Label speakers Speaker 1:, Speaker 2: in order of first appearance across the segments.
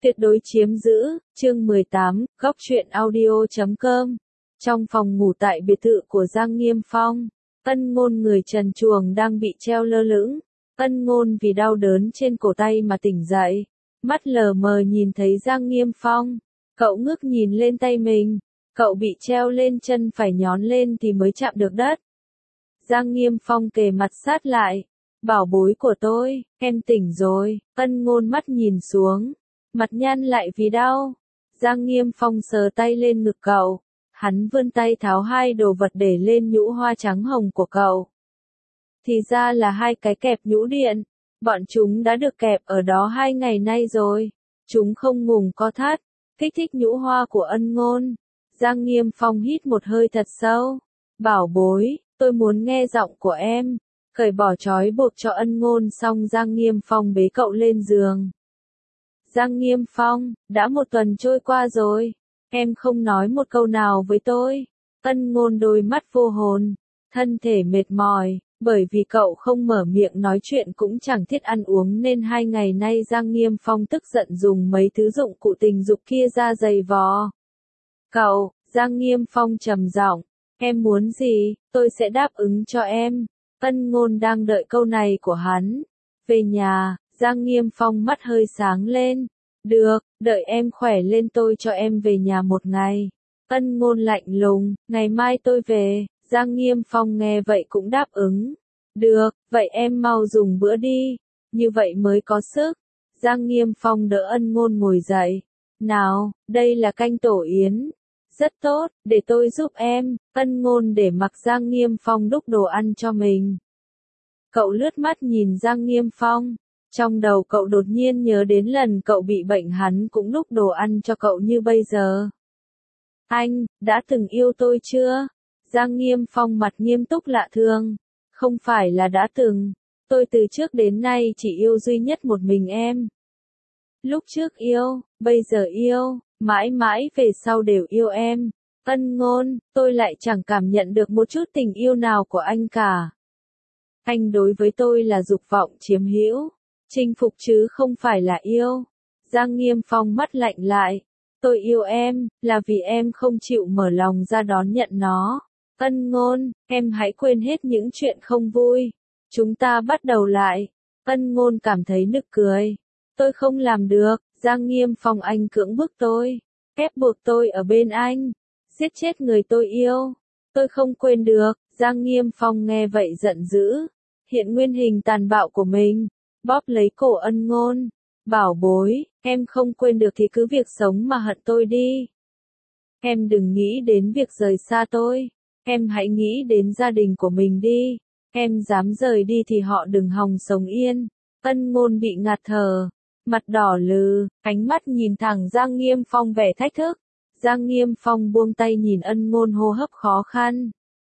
Speaker 1: Tuyệt đối chiếm giữ, chương 18, góc truyện audio.com. Trong phòng ngủ tại biệt thự của Giang Nghiêm Phong, Ân Ngôn người trần truồng đang bị treo lơ lửng. Ân Ngôn vì đau đớn trên cổ tay mà tỉnh dậy, mắt lờ mờ nhìn thấy Giang Nghiêm Phong. Cậu ngước nhìn lên tay mình, cậu bị treo lên chân phải nhón lên thì mới chạm được đất. Giang Nghiêm Phong kề mặt sát lại. Bảo bối của tôi, em tỉnh rồi. Ân Ngôn mắt nhìn xuống, mặt nhăn lại vì đau. Giang Nghiêm Phong sờ tay lên ngực cậu. Hắn vươn tay tháo hai đồ vật để lên nhũ hoa trắng hồng của cậu. Thì ra là hai cái kẹp nhũ điện. Bọn chúng đã được kẹp ở đó 2 ngày nay rồi. Chúng không ngừng co thắt, kích thích nhũ hoa của Ân Ngôn. Giang Nghiêm Phong hít một hơi thật sâu. Bảo bối, tôi muốn nghe giọng của em. Cởi bỏ trói buộc cho Ân Ngôn xong Giang Nghiêm Phong bế cậu lên giường. Giang Nghiêm Phong, đã 1 tuần trôi qua rồi. Em không nói một câu nào với tôi. Ân Ngôn đôi mắt vô hồn, thân thể mệt mỏi, bởi vì cậu không mở miệng nói chuyện cũng chẳng thiết ăn uống nên 2 ngày nay Giang Nghiêm Phong tức giận dùng mấy thứ dụng cụ tình dục kia ra giày vò. Cậu, Giang Nghiêm Phong trầm giọng, em muốn gì, tôi sẽ đáp ứng cho em. Ân Ngôn đang đợi câu này của hắn. Về nhà, Giang Nghiêm Phong mắt hơi sáng lên. Được, đợi em khỏe lên tôi cho em về nhà 1 ngày. Ân Ngôn lạnh lùng, ngày mai tôi về. Giang Nghiêm Phong nghe vậy cũng đáp ứng. Được, vậy em mau dùng bữa đi. Như vậy mới có sức. Giang Nghiêm Phong đỡ Ân Ngôn ngồi dậy. Nào, đây là canh tổ yến. Rất tốt, để tôi giúp em. Ân Ngôn để mặc Giang Nghiêm Phong đút đồ ăn cho mình. Cậu lướt mắt nhìn Giang Nghiêm Phong. Trong đầu cậu đột nhiên nhớ đến lần cậu bị bệnh hắn cũng đút đồ ăn cho cậu như bây giờ. Anh, đã từng yêu tôi chưa? Giang Nghiêm Phong mặt nghiêm túc lạ thường. Không phải là đã từng. Tôi từ trước đến nay chỉ yêu duy nhất một mình em. Lúc trước yêu, bây giờ yêu, mãi mãi về sau đều yêu em. Ân Ngôn, tôi lại chẳng cảm nhận được một chút tình yêu nào của anh cả. Anh đối với tôi là dục vọng chiếm hữu, chinh phục chứ không phải là yêu. Giang Nghiêm Phong mắt lạnh lại. Tôi yêu em, là vì em không chịu mở lòng ra đón nhận nó. Ân Ngôn, em hãy quên hết những chuyện không vui. Chúng ta bắt đầu lại. Ân Ngôn cảm thấy nực cười. Tôi không làm được. Giang Nghiêm Phong anh cưỡng bức tôi, ép buộc tôi ở bên anh, giết chết người tôi yêu. Tôi không quên được. Giang Nghiêm Phong nghe vậy giận dữ, hiện nguyên hình tàn bạo của mình, bóp lấy cổ Ân Ngôn. Bảo bối, em không quên được thì cứ việc sống mà hận tôi đi. Em đừng nghĩ đến việc rời xa tôi. Em hãy nghĩ đến gia đình của mình đi. Em dám rời đi thì họ đừng hòng sống yên. Ân Ngôn bị ngạt thở, mặt đỏ lừ, ánh mắt nhìn thẳng Giang Nghiêm Phong vẻ thách thức. Giang Nghiêm Phong buông tay nhìn Ân Ngôn hô hấp khó khăn.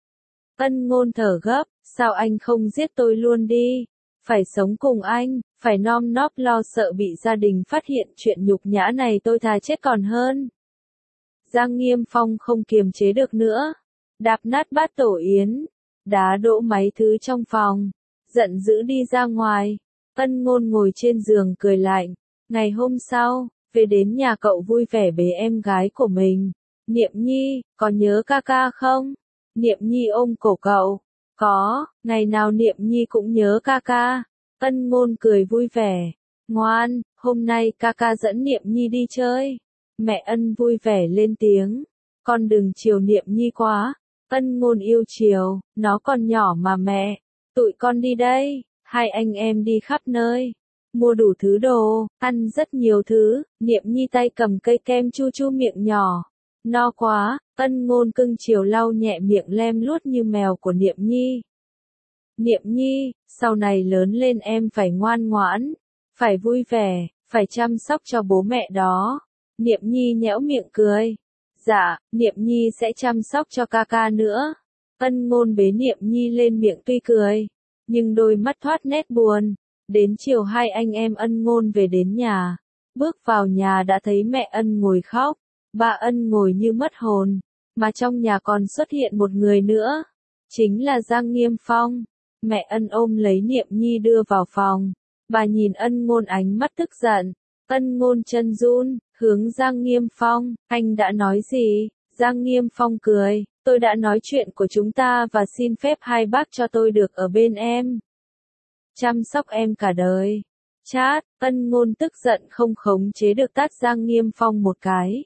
Speaker 1: Ân Ngôn thở gấp, sao anh không giết tôi luôn đi? Phải sống cùng anh, phải nom nóp lo sợ bị gia đình phát hiện chuyện nhục nhã này tôi thà chết còn hơn. Giang Nghiêm Phong không kiềm chế được nữa, đạp nát bát tổ yến, đá đổ mấy thứ trong phòng, giận dữ đi ra ngoài. Ân Ngôn ngồi trên giường cười lạnh. Ngày hôm sau, về đến nhà cậu vui vẻ bế em gái của mình. Niệm Nhi, có nhớ ca ca không? Niệm Nhi ôm cổ cậu. Có, ngày nào Niệm Nhi cũng nhớ ca ca. Ân Ngôn cười vui vẻ. Ngoan, hôm nay ca ca dẫn Niệm Nhi đi chơi. Mẹ Ân vui vẻ lên tiếng. Con đừng chiều Niệm Nhi quá. Ân Ngôn yêu chiều, nó còn nhỏ mà mẹ. Tụi con đi đây. 2 anh em đi khắp nơi, mua đủ thứ đồ, ăn rất nhiều thứ. Niệm Nhi tay cầm cây kem chu chu miệng nhỏ. No quá. Ân Ngôn cưng chiều lau nhẹ miệng lem luốt như mèo của Niệm Nhi. Niệm Nhi, sau này lớn lên em phải ngoan ngoãn, phải vui vẻ, phải chăm sóc cho bố mẹ đó. Niệm Nhi nhẽo miệng cười. Dạ, Niệm Nhi sẽ chăm sóc cho ca ca nữa. Ân Ngôn bế Niệm Nhi lên miệng tuy cười, nhưng đôi mắt thoát nét buồn. Đến chiều 2 anh em Ân Ngôn về đến nhà. Bước vào nhà đã thấy mẹ Ân ngồi khóc. Ba Ân ngồi như mất hồn. Mà trong nhà còn xuất hiện một người nữa. Chính là Giang Nghiêm Phong. Mẹ Ân ôm lấy Niệm Nhi đưa vào phòng. Bà nhìn Ân Ngôn ánh mắt tức giận. Tân Ngôn chân run, hướng Giang Nghiêm Phong, anh đã nói gì? Giang Nghiêm Phong cười, tôi đã nói chuyện của chúng ta và xin phép hai bác cho tôi được ở bên em. Chăm sóc em cả đời. Chát, Tân Ngôn tức giận không khống chế được tát Giang Nghiêm Phong một cái.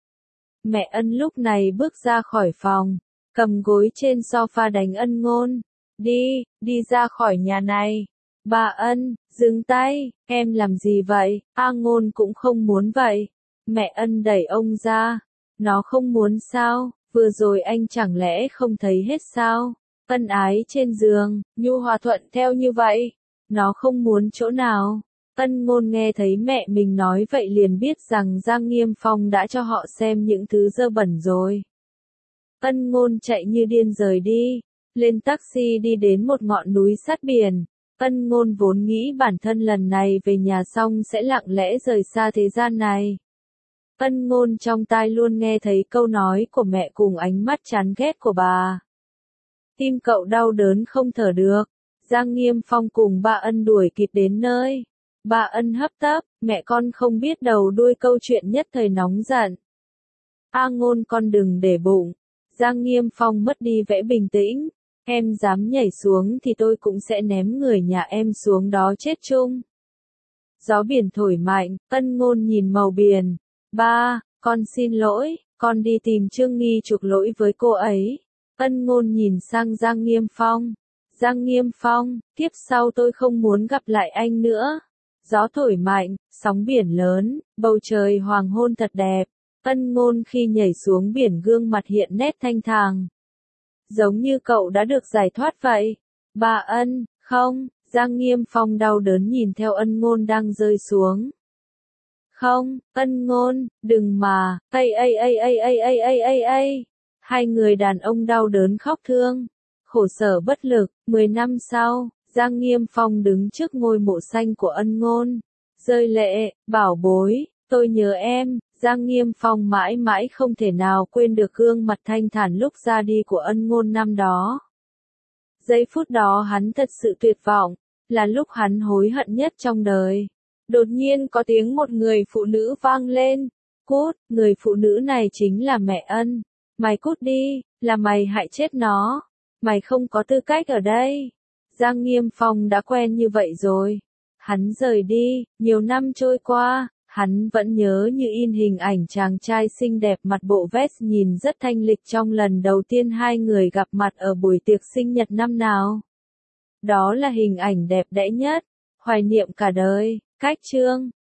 Speaker 1: Mẹ Ân lúc này bước ra khỏi phòng, cầm gối trên sofa đánh Ân Ngôn. Đi ra khỏi nhà này. Bà Ân, dừng tay, em làm gì vậy? A Ngôn cũng không muốn vậy. Mẹ Ân đẩy ông ra. Nó không muốn sao? Vừa rồi anh chẳng lẽ không thấy hết sao? Ân ái trên giường, nhu hòa thuận theo như vậy. Nó không muốn chỗ nào. Ân Ngôn nghe thấy mẹ mình nói vậy liền biết rằng Giang Nghiêm Phong đã cho họ xem những thứ dơ bẩn rồi. Ân Ngôn chạy như điên rời đi, lên taxi đi đến một ngọn núi sát biển. Ân Ngôn vốn nghĩ bản thân lần này về nhà xong sẽ lặng lẽ rời xa thế gian này. Ân Ngôn trong tai luôn nghe thấy câu nói của mẹ cùng ánh mắt chán ghét của bà. Tim cậu đau đớn không thở được. Giang Nghiêm Phong cùng bà Ân đuổi kịp đến nơi. Bà Ân hấp tấp, mẹ con không biết đầu đuôi câu chuyện nhất thời nóng giận. A Ngôn con đừng để bụng. Giang Nghiêm Phong mất đi vẻ bình tĩnh. Em dám nhảy xuống thì tôi cũng sẽ ném người nhà em xuống đó chết chung. Gió biển thổi mạnh, Ân Ngôn nhìn màu biển. Ba, con xin lỗi, con đi tìm Trương Nghi chuộc lỗi với cô ấy. Ân Ngôn nhìn sang Giang Nghiêm Phong. Giang Nghiêm Phong, tiếp sau tôi không muốn gặp lại anh nữa. Gió thổi mạnh, sóng biển lớn, bầu trời hoàng hôn thật đẹp. Ân Ngôn khi nhảy xuống biển gương mặt hiện nét thanh thản. Giống như cậu đã được giải thoát vậy. Bà Ân, không, Giang Nghiêm Phong đau đớn nhìn theo Ân Ngôn đang rơi xuống. Không, Ân Ngôn, đừng mà, ai. Hai người đàn ông đau đớn khóc thương, khổ sở bất lực. 10 năm sau, Giang Nghiêm Phong đứng trước ngôi mộ xanh của Ân Ngôn, rơi lệ, bảo bối, tôi nhớ em. Giang Nghiêm Phong mãi mãi không thể nào quên được gương mặt thanh thản lúc ra đi của Ân Ngôn năm đó. Giây phút đó hắn thật sự tuyệt vọng, là lúc hắn hối hận nhất trong đời. Đột nhiên có tiếng một người phụ nữ vang lên. Cút, người phụ nữ này chính là mẹ Ân. Mày cút đi, là mày hại chết nó. Mày không có tư cách ở đây. Giang Nghiêm Phong đã quen như vậy rồi. Hắn rời đi, nhiều năm trôi qua, hắn vẫn nhớ như in hình ảnh chàng trai xinh đẹp mặc bộ vest nhìn rất thanh lịch trong lần đầu tiên hai người gặp mặt ở buổi tiệc sinh nhật năm nào. Đó là hình ảnh đẹp đẽ nhất, hoài niệm cả đời. Cách chương